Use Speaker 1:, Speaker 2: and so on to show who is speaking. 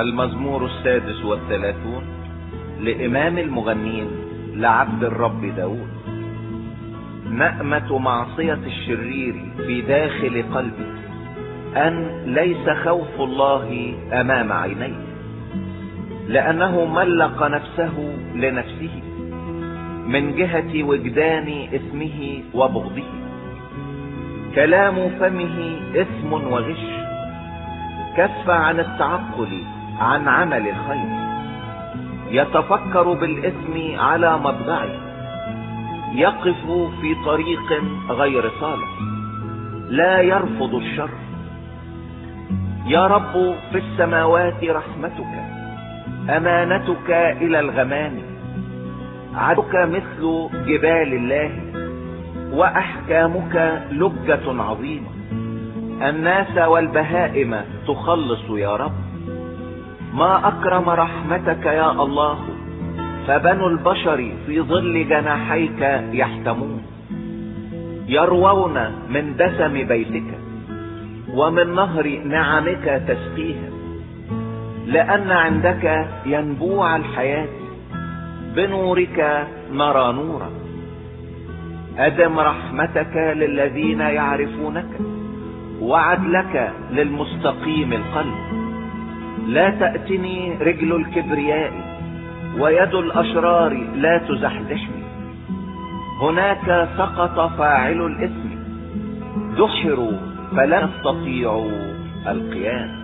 Speaker 1: المزمور 36 لإمام المغنين لعبد الرب داود. نأمة معصية الشرير في داخل قلبي، أن ليس خوف الله أمام عينيه، لأنه ملق نفسه لنفسه من جهة وجدان إثمه وبغضه. كلام فمه إثم وغش، كف عن التعقل عن عمل الخير. يتفكر بالإثم على مضجعه، يقف في طريق غير صالح، لا يرفض الشر. يا رب في السماوات رحمتك، أمانتك إلى الغمام. عدلك مثل جبال الله، وأحكامك لجة عظيمة. الناس والبهائم تخلص يا رب. ما أكرم رحمتك يا الله، فبنو البشر في ظل جناحيك يحتمون. يروون من دسم بيتك، ومن نهر نعمك تسقيهم. لأن عندك ينبوع الحياة، بنورك نرى نورا. أدم رحمتك للذين يعرفونك، وعدلك للمستقيم القلب. لا تأتني رجل الكبرياء، ويد الأشرار لا تزحزحني. هناك سقط فاعل الإثم، دحروا فلا يستطيعوا القيام.